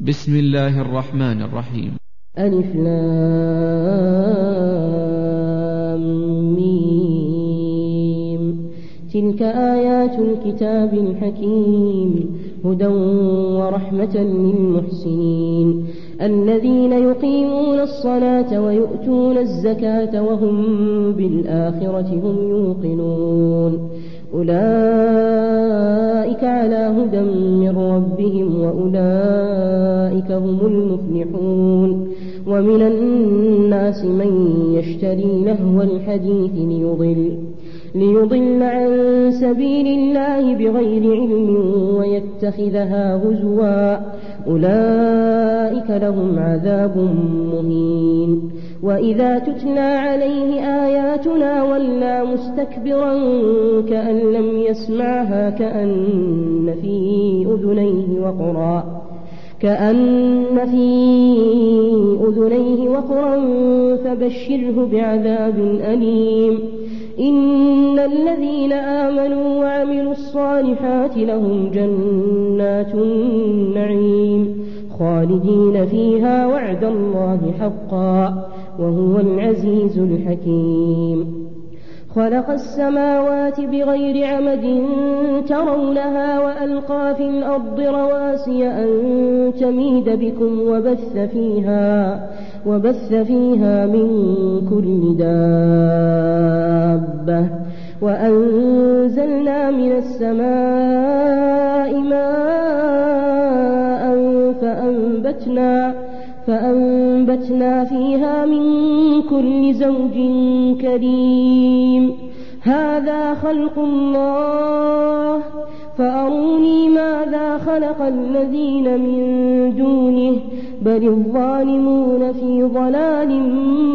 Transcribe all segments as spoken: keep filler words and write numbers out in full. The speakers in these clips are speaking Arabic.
بسم الله الرحمن الرحيم. ألف لام ميم. تلك آيات الكتاب الحكيم هدى ورحمة للمحسنين الذين يقيمون الصلاة ويؤتون الزكاة وهم بالآخرة هم يوقنون أولئك على هدى من ربهم وأولئك هم المفلحون. ومن الناس من يشتري لهو الحديث ليضل ليضل عن سبيل الله بغير علم ويتخذها هزوا أولئك لهم عذاب مهين. وإذا تتلى عليه آياتنا ولى مستكبرا كأن لم يسمعها كأن في أذنيه وقرا كأن في أذنيه وقرا فبشره بعذاب أليم. إن الذين آمنوا وعملوا الصالحات لهم جنات النعيم خالدين فيها وعد الله حقا وهو العزيز الحكيم. خلق السماوات بغير عمد ترونها وألقى في الأرض رواسي أن تميد بكم وبث فيها وبث فيها من كل دابة وأنزلنا من السماء ماء فأنبتنا فأنبتنا فيها من كل زوج كريم. هذا خلق الله فأروني ماذا خلق الذين من دونه بل الظالمون في ضلال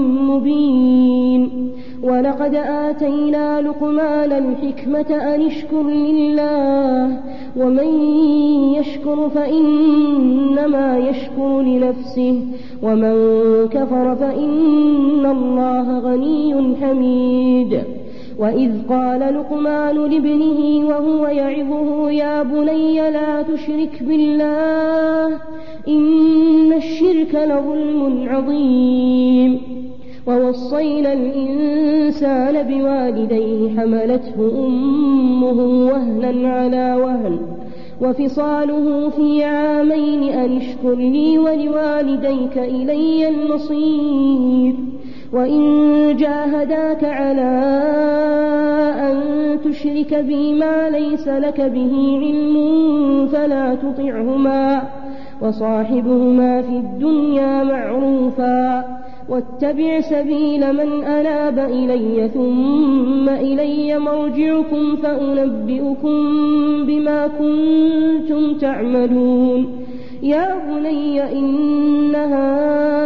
مبين. ولقد آتينا لقمان الحكمة أن اشكر لله ومن يشكر فإنما يشكر لنفسه ومن كفر فإن الله غني حميد. وإذ قال لقمان لابنه وهو يعظه يا بني لا تشرك بالله إن الشرك لظلم عظيم. ووصينا الإنسان بوالديه حملته أمه وهنا على وهن وفصاله في عامين أن اشكر لي ولوالديك إلي المصير. وإن جاهداك على أن تشرك بي ما ليس لك به علم فلا تطعهما وصاحبهما في الدنيا معروفا واتبع سبيل من أناب إلي ثم إلي مرجعكم فأنبئكم بما كنتم تعملون. يا بني إنها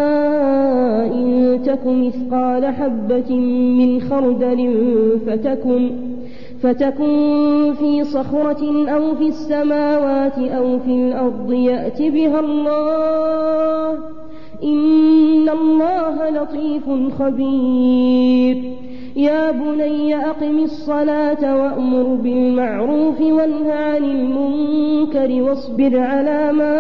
إن تك مثقال حبة من خردل فتكن فتكن في صخرة أو في السماوات أو في الأرض يأت بها الله إن الله لطيف خبير. يا بني أقم الصلاة وأمر بالمعروف وانه عن المنكر واصبر على ما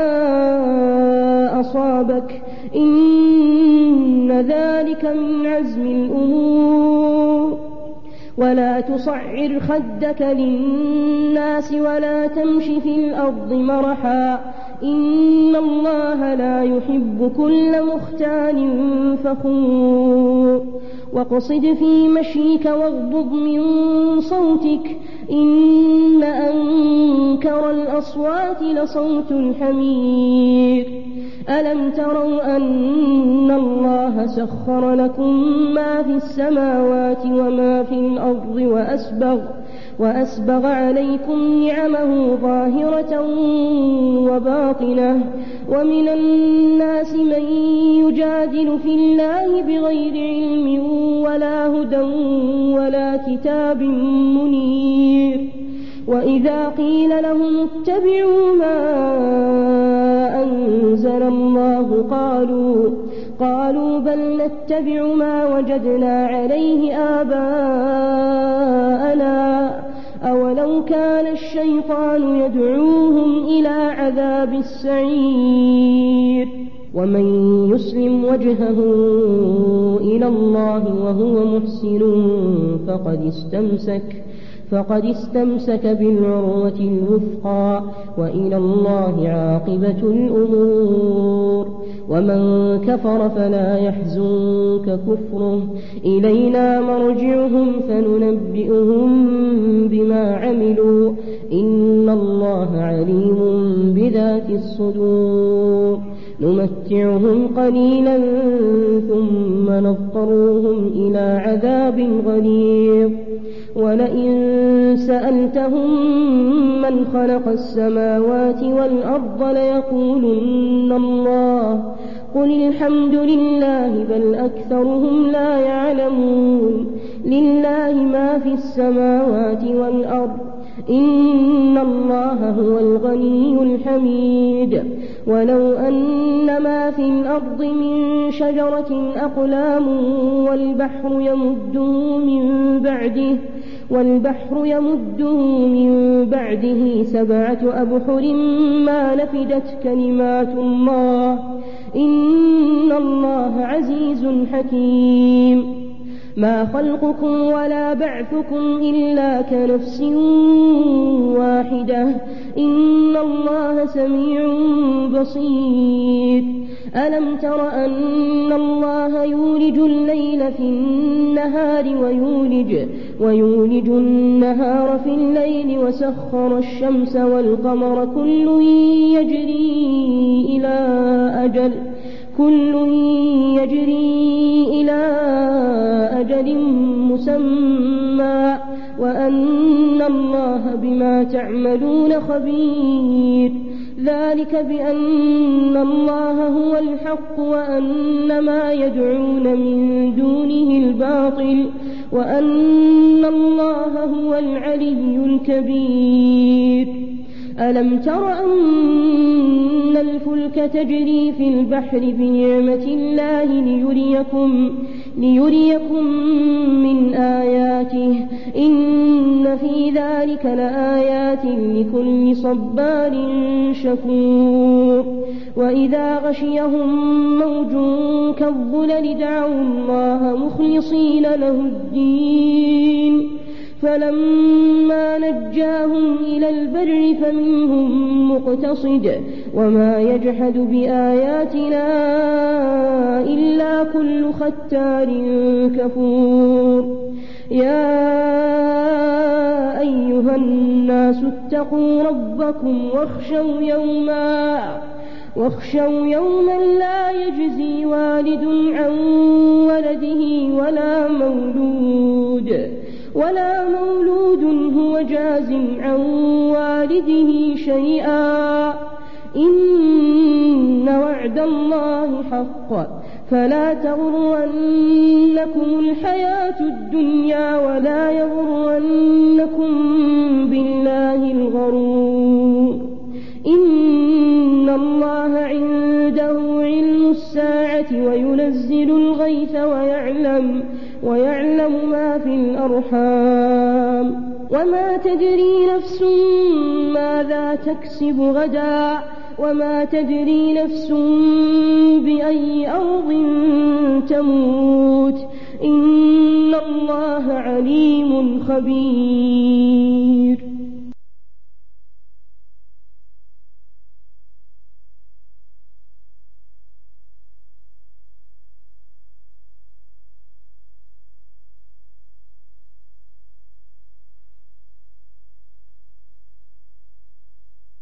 أصابك إن ذلك من عزم الأمور. ولا تصعر خدك للناس ولا تمش في الأرض مرحا إن الله لا يحب كل مختال فخور. واقصد في مشيك واغضض من صوتك إن أنكر الأصوات لصوت الحمير. ألم تروا أن الله سخر لكم ما في السماوات وما في الأرض وأسبغ, وأسبغ عليكم نعمه ظاهرة وباطنة. ومن الناس من يجادل في الله بغير علم ولا هدى ولا كتاب منير. وإذا قيل لهم اتبعوا ما أنزل الله قالوا قالوا بل نتبع ما وجدنا عليه آباءنا أولو كان الشيطان يدعوهم إلى عذاب السعير. ومن يسلم وجهه إلى الله وهو محسن فقد استمسك فقد استمسك بالعروة الوثقى وإلى الله عاقبة الأمور. ومن كفر فلا يحزنك كفره إلينا مرجعهم فننبئهم بما عملوا إن الله عليم بذات الصدور. نمتعهم قليلا ثم نضطرهم إلى عذاب غليظ. ولئن سألتهم من خلق السماوات والأرض ليقولن الله قل الحمد لله بل أكثرهم لا يعلمون. لله ما في السماوات والأرض إن الله هو الغني الحميد. ولو أن ما في الأرض من شجرة أقلام والبحر يمده من بعده والبحر يمده من بعده سبعة أبحر ما نفدت كلمات الله إن الله عزيز حكيم. ما خلقكم ولا بعثكم إلا كنفس واحدة إن الله سميع بصير. ألم تر أن الله يولج الليل في النهار ويولج, ويولج النهار في الليل وسخر الشمس والقمر كل يجري إلى أجل كل يجري إلى أجل مسمى وأن الله بما تعملون خبير. ذلك بأن الله هو الحق وأن ما يدعون من دونه الباطل وأن الله هو العلي الكبير. ألم تر أن الفلك تجري في البحر بنعمة الله ليريكم, ليريكم من آياته إن في ذلك لآيات لكل صبار شكور. وإذا غشيهم موج كالظلل دعوا الله مخلصين له الدين فلما نجاهم إلى البر فمنهم مقتصد وما يجحد بآياتنا إلا كل ختار كفور. يا أيها الناس اتقوا ربكم واخشوا يوما واخشوا يوما لا يجزي والد عن ولده ولا مولود ولا مولود هو جاز عن والده شيئا إن وعد الله حق فلا تغرنكم الحياة الدنيا ولا يغرنكم بالله الغرور. إن الله عنده علم الساعة وينزل الغيث ويعلم ويعلم ما في الأرحام وما تدري نفس ماذا تكسب غدا وما تدري نفس بأي أرض تموت إن الله عليم خبير.